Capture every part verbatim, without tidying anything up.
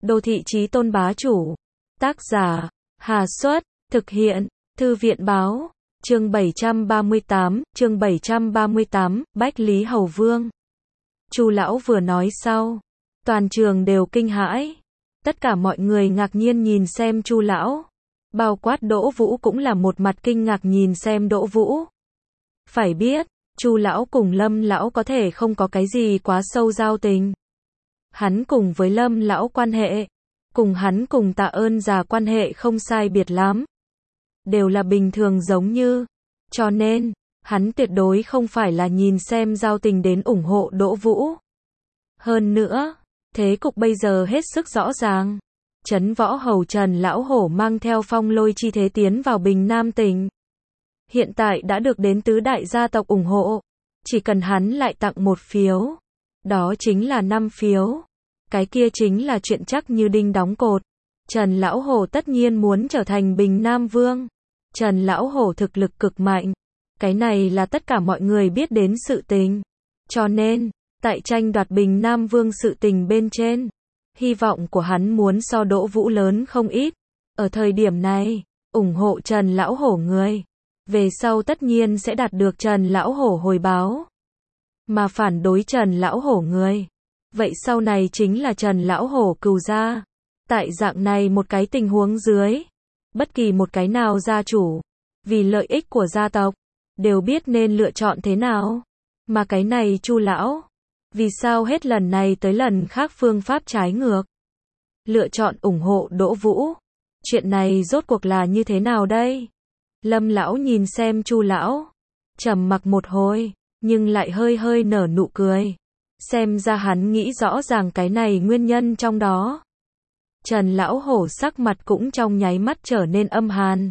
Đô thị chí tôn bá chủ. Tác giả, Hà Xuất, thực hiện, Thư viện báo, chương bảy trăm ba mươi tám, chương bảy trăm ba mươi tám, Bách Lý Hầu Vương. Chu lão vừa nói sau, toàn trường đều kinh hãi. Tất cả mọi người ngạc nhiên nhìn xem Chu lão, bao quát Đỗ Vũ cũng là một mặt kinh ngạc nhìn xem Đỗ Vũ. Phải biết, Chu lão cùng Lâm lão có thể không có cái gì quá sâu giao tình. Hắn cùng với Lâm lão quan hệ, cùng hắn cùng Tạ Ơn già quan hệ không sai biệt lắm, đều là bình thường giống như, cho nên, hắn tuyệt đối không phải là nhìn xem giao tình đến ủng hộ Đỗ Vũ. Hơn nữa, thế cục bây giờ hết sức rõ ràng. Trấn Võ Hầu Trần Lão Hổ mang theo Phong Lôi chi thế tiến vào Bình Nam tỉnh. Hiện tại đã được đến tứ đại gia tộc ủng hộ. Chỉ cần hắn lại tặng một phiếu. Đó chính là năm phiếu. Cái kia chính là chuyện chắc như đinh đóng cột. Trần Lão Hổ tất nhiên muốn trở thành Bình Nam Vương. Trần Lão Hổ thực lực cực mạnh. Cái này là tất cả mọi người biết đến sự tình. Cho nên, tại tranh đoạt Bình Nam Vương sự tình bên trên, hy vọng của hắn muốn so Đỗ Vũ lớn không ít. Ở thời điểm này, ủng hộ Trần Lão Hổ người, về sau tất nhiên sẽ đạt được Trần Lão Hổ hồi báo. Mà phản đối Trần Lão Hổ người, vậy sau này chính là Trần Lão Hổ cừu gia. Tại dạng này một cái tình huống dưới, bất kỳ một cái nào gia chủ, vì lợi ích của gia tộc, đều biết nên lựa chọn thế nào. Mà cái này Chu lão, vì sao hết lần này tới lần khác phương pháp trái ngược, lựa chọn ủng hộ Đỗ Vũ? Chuyện này rốt cuộc là như thế nào đây? Lâm lão nhìn xem Chu lão, trầm mặc một hồi, nhưng lại hơi hơi nở nụ cười. Xem ra hắn nghĩ rõ ràng cái này nguyên nhân trong đó. Trần Lão Hổ sắc mặt cũng trong nháy mắt trở nên âm hàn.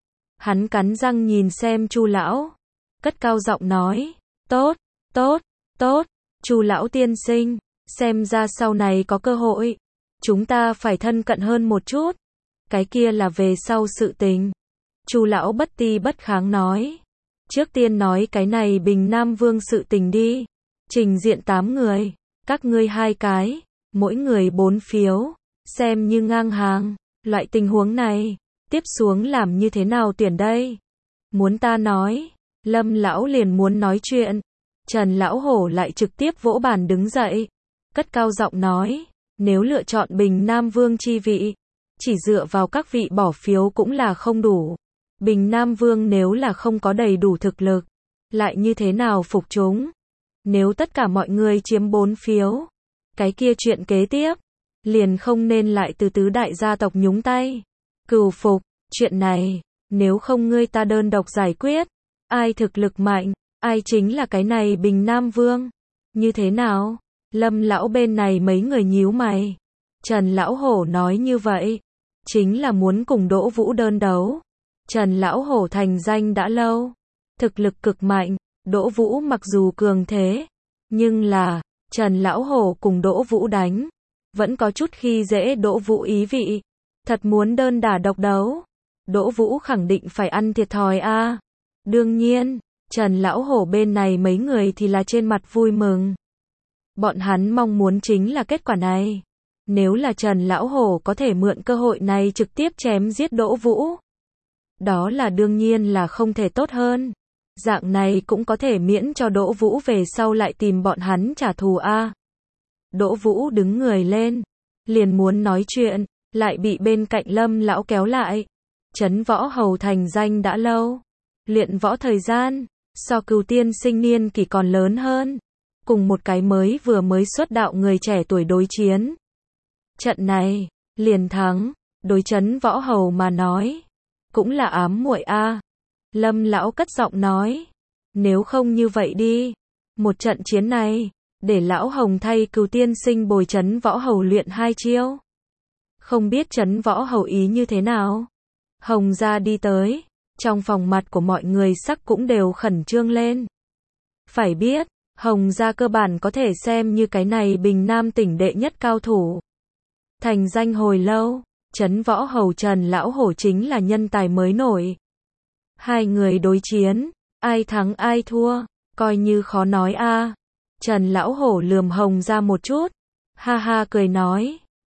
Hắn cắn răng nhìn xem Chu lão, cất cao giọng nói, tốt, tốt, tốt. Chu lão tiên sinh, xem ra sau này có cơ hội, chúng ta phải thân cận hơn một chút. Cái kia là về sau sự tình. Chu lão bất ti bất kháng nói. Trước tiên nói cái này Bình Nam Vương sự tình đi. Trình diện tám người, các ngươi hai cái, mỗi người bốn phiếu, xem như ngang hàng. Loại tình huống này, tiếp xuống làm như thế nào tuyển đây? Muốn ta nói, Lâm lão liền muốn nói chuyện. Trần Lão Hổ lại trực tiếp vỗ bàn đứng dậy, cất cao giọng nói, nếu lựa chọn Bình Nam Vương chi vị, chỉ dựa vào các vị bỏ phiếu cũng là không đủ. Bình Nam Vương nếu là không có đầy đủ thực lực, lại như thế nào phục chúng? Nếu tất cả mọi người chiếm bốn phiếu, cái kia chuyện kế tiếp, liền không nên lại từ tứ đại gia tộc nhúng tay. Cừu phục, chuyện này, nếu không ngươi ta đơn độc giải quyết, ai thực lực mạnh, ai chính là cái này Bình Nam Vương. Như thế nào? Lâm lão bên này mấy người nhíu mày. Trần Lão Hổ nói như vậy, chính là muốn cùng Đỗ Vũ đơn đấu. Trần Lão Hổ thành danh đã lâu, thực lực cực mạnh. Đỗ Vũ mặc dù cường thế, nhưng là, Trần Lão Hổ cùng Đỗ Vũ đánh, vẫn có chút khi dễ Đỗ Vũ ý vị. Thật muốn đơn đả độc đấu, Đỗ Vũ khẳng định phải ăn thiệt thòi a. À. Đương nhiên, Trần Lão Hổ bên này mấy người thì là trên mặt vui mừng. Bọn hắn mong muốn chính là kết quả này. Nếu là Trần Lão Hổ có thể mượn cơ hội này trực tiếp chém giết Đỗ Vũ, đó là đương nhiên là không thể tốt hơn. Dạng này cũng có thể miễn cho Đỗ Vũ về sau lại tìm bọn hắn trả thù a. À. Đỗ Vũ đứng người lên, liền muốn nói chuyện, lại bị bên cạnh Lâm lão kéo lại. Trấn Võ Hầu thành danh đã lâu, luyện võ thời gian, so Cừu tiên sinh niên kỷ còn lớn hơn, cùng một cái mới vừa mới xuất đạo người trẻ tuổi đối chiến. Trận này, liền thắng, đối Trấn Võ Hầu mà nói, cũng là ám muội a. À. Lâm lão cất giọng nói, nếu không như vậy đi, một trận chiến này, để lão Hồng thay Cừu tiên sinh bồi Trấn Võ Hầu luyện hai chiêu. Không biết Trấn Võ Hầu ý như thế nào? Hồng gia đi tới, trong phòng mặt của mọi người sắc cũng đều khẩn trương lên. Phải biết, Hồng gia cơ bản có thể xem như cái này Bình Nam tỉnh đệ nhất cao thủ. Thành danh hồi lâu, Trấn Võ Hầu Trần Lão Hổ chính là nhân tài mới nổi. Hai người đối chiến, ai thắng ai thua, coi như khó nói a. À. Trần Lão Hổ lườm Hồng gia một chút, ha ha cười nói,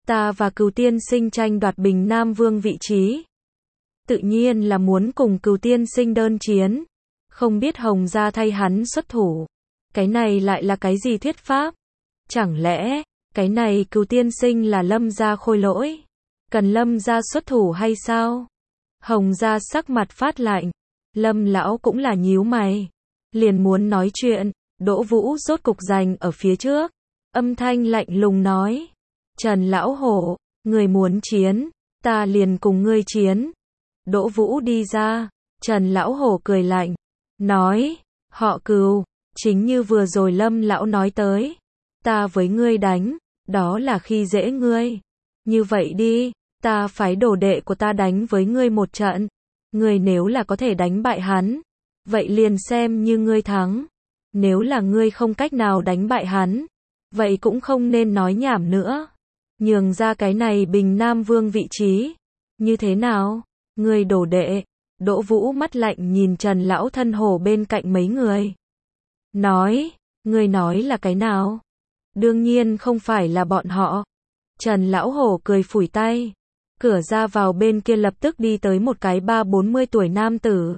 Ta và Cửu tiên sinh tranh đoạt Bình Nam Vương vị trí. Tự nhiên là muốn cùng Cửu tiên sinh đơn chiến. Không biết Hồng gia thay hắn xuất thủ. Cái này lại là cái gì thuyết pháp? Chẳng lẽ, cái này Cửu tiên sinh là Lâm gia khôi lỗi? Cần Lâm gia xuất thủ hay sao? Hồng gia sắc mặt phát lạnh. Lâm lão cũng là nhíu mày. Liền muốn nói chuyện. Đỗ Vũ rốt cục giành ở phía trước. Âm thanh lạnh lùng nói. Trần lão hổ, người muốn chiến, ta liền cùng ngươi chiến. Đỗ Vũ đi ra. Trần lão hổ cười lạnh. Nói, họ Cửu, chính như vừa rồi Lâm lão nói tới. Ta với ngươi đánh, đó là khi dễ ngươi. Như vậy đi, ta phái đồ đệ của ta đánh với ngươi một trận. Ngươi nếu là có thể đánh bại hắn, vậy liền xem như ngươi thắng. Nếu là ngươi không cách nào đánh bại hắn, vậy cũng không nên nói nhảm nữa. Nhường ra cái này Bình Nam Vương vị trí. Như thế nào? Ngươi đồ đệ. Đỗ Vũ mắt lạnh nhìn Trần lão thân hổ bên cạnh mấy người. Nói, ngươi nói là cái nào? Đương nhiên không phải là bọn họ. Trần lão hổ cười phủi tay. Cửa ra vào bên kia lập tức đi tới một cái ba bốn mươi tuổi nam tử.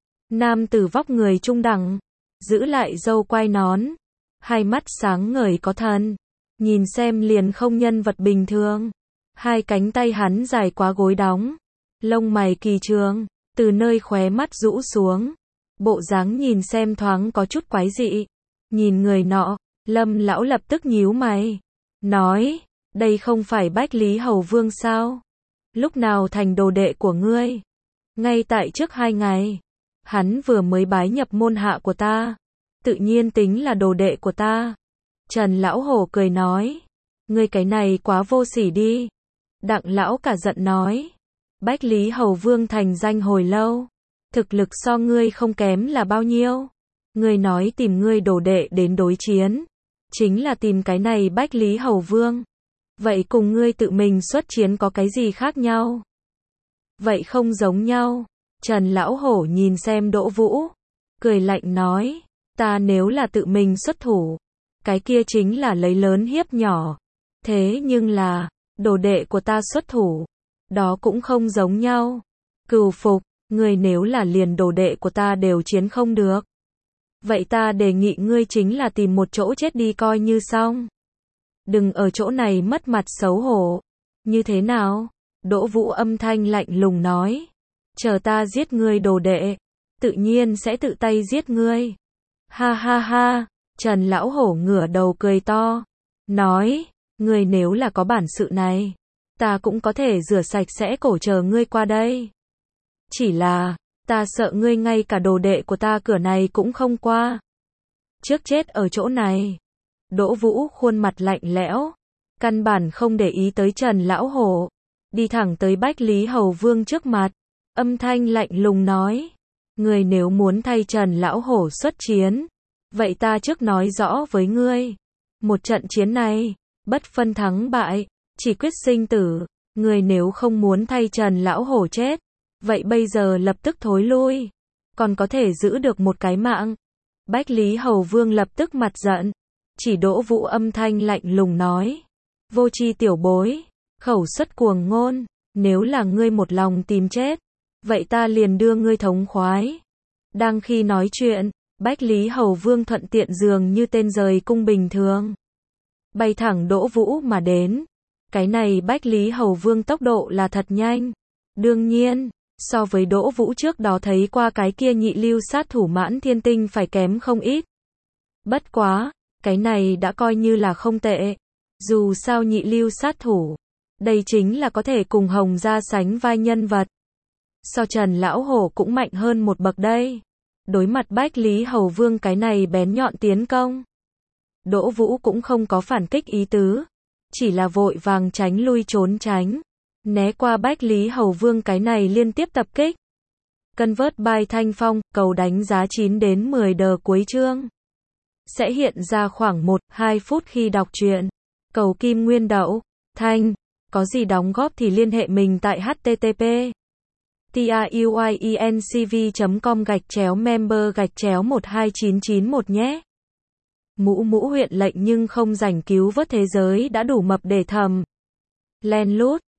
Nam tử vóc người trung đẳng, giữ lại râu quai nón, hai mắt sáng ngời có thần, nhìn xem liền không nhân vật bình thường. Hai cánh tay hắn dài quá gối đóng, lông mày kỳ trường, từ nơi khóe mắt rũ xuống, bộ dáng nhìn xem thoáng có chút quái dị. Nhìn người nọ, Lâm lão lập tức nhíu mày, nói, đây không phải Bách Lý Hầu Vương sao? Lúc nào thành đồ đệ của ngươi? Ngay tại trước hai ngày, hắn vừa mới bái nhập môn hạ của ta, tự nhiên tính là đồ đệ của ta. Trần lão hổ cười nói, ngươi cái này quá vô sỉ đi. Đặng lão cả giận nói, Bách Lý Hầu Vương thành danh hồi lâu, thực lực so ngươi không kém là bao nhiêu? Ngươi nói tìm ngươi đồ đệ đến đối chiến, chính là tìm cái này Bách Lý Hầu Vương. Vậy cùng ngươi tự mình xuất chiến có cái gì khác nhau? Vậy không giống nhau. Trần lão hổ nhìn xem Đỗ Vũ, cười lạnh nói, ta nếu là tự mình xuất thủ, cái kia chính là lấy lớn hiếp nhỏ. Thế nhưng là, đồ đệ của ta xuất thủ, đó cũng không giống nhau. Cửu Phục, ngươi nếu là liền đồ đệ của ta đều chiến không được, vậy ta đề nghị ngươi chính là tìm một chỗ chết đi coi như xong. Đừng ở chỗ này mất mặt xấu hổ. Như thế nào? Đỗ Vũ âm thanh lạnh lùng nói, chờ ta giết ngươi đồ đệ, tự nhiên sẽ tự tay giết ngươi. Ha ha ha, Trần lão hổ ngửa đầu cười to, nói, ngươi nếu là có bản sự này, ta cũng có thể rửa sạch sẽ cổ chờ ngươi qua đây. Chỉ là, ta sợ ngươi ngay cả đồ đệ của ta cửa này cũng không qua. Trước chết ở chỗ này. Đỗ Vũ khuôn mặt lạnh lẽo, căn bản không để ý tới Trần lão hổ, đi thẳng tới Bách Lý Hầu Vương trước mặt, âm thanh lạnh lùng nói, ngươi nếu muốn thay Trần lão hổ xuất chiến, vậy ta trước nói rõ với ngươi, một trận chiến này, bất phân thắng bại, chỉ quyết sinh tử, ngươi nếu không muốn thay Trần lão hổ chết, vậy bây giờ lập tức thối lui, còn có thể giữ được một cái mạng. Bách Lý Hầu Vương lập tức mặt giận, chỉ Đỗ Vũ âm thanh lạnh lùng nói, vô tri tiểu bối, khẩu xuất cuồng ngôn, nếu là ngươi một lòng tìm chết, vậy ta liền đưa ngươi thống khoái. Đang khi nói chuyện, Bách Lý Hầu Vương thuận tiện dường như tên rời cung bình thường, bay thẳng Đỗ Vũ mà đến. Cái này Bách Lý Hầu Vương tốc độ là thật nhanh. Đương nhiên, so với Đỗ Vũ trước đó thấy qua cái kia nhị lưu sát thủ Mãn Thiên Tinh phải kém không ít. Bất quá, cái này đã coi như là không tệ. Dù sao nhị lưu sát thủ, đây chính là có thể cùng Hồng gia sánh vai nhân vật. So Trần lão hổ cũng mạnh hơn một bậc đây. Đối mặt Bách Lý Hầu Vương cái này bén nhọn tiến công, Đỗ Vũ cũng không có phản kích ý tứ, chỉ là vội vàng tránh lui trốn tránh, né qua Bách Lý Hầu Vương cái này liên tiếp tập kích. Cân vớt bài Thanh Phong, cầu đánh giá chín đến mười đờ cuối chương. Sẽ hiện ra khoảng một đến hai phút khi đọc truyện. Cầu Kim Nguyên Đậu, Thanh, có gì đóng góp thì liên hệ mình tại h t t p truyencv chấm com gạch chéo member gạch chéo một hai chín chín một nhé. Mũ mũ huyện lệnh nhưng không rảnh cứu vớt thế giới đã đủ mập để thầm. Len lút.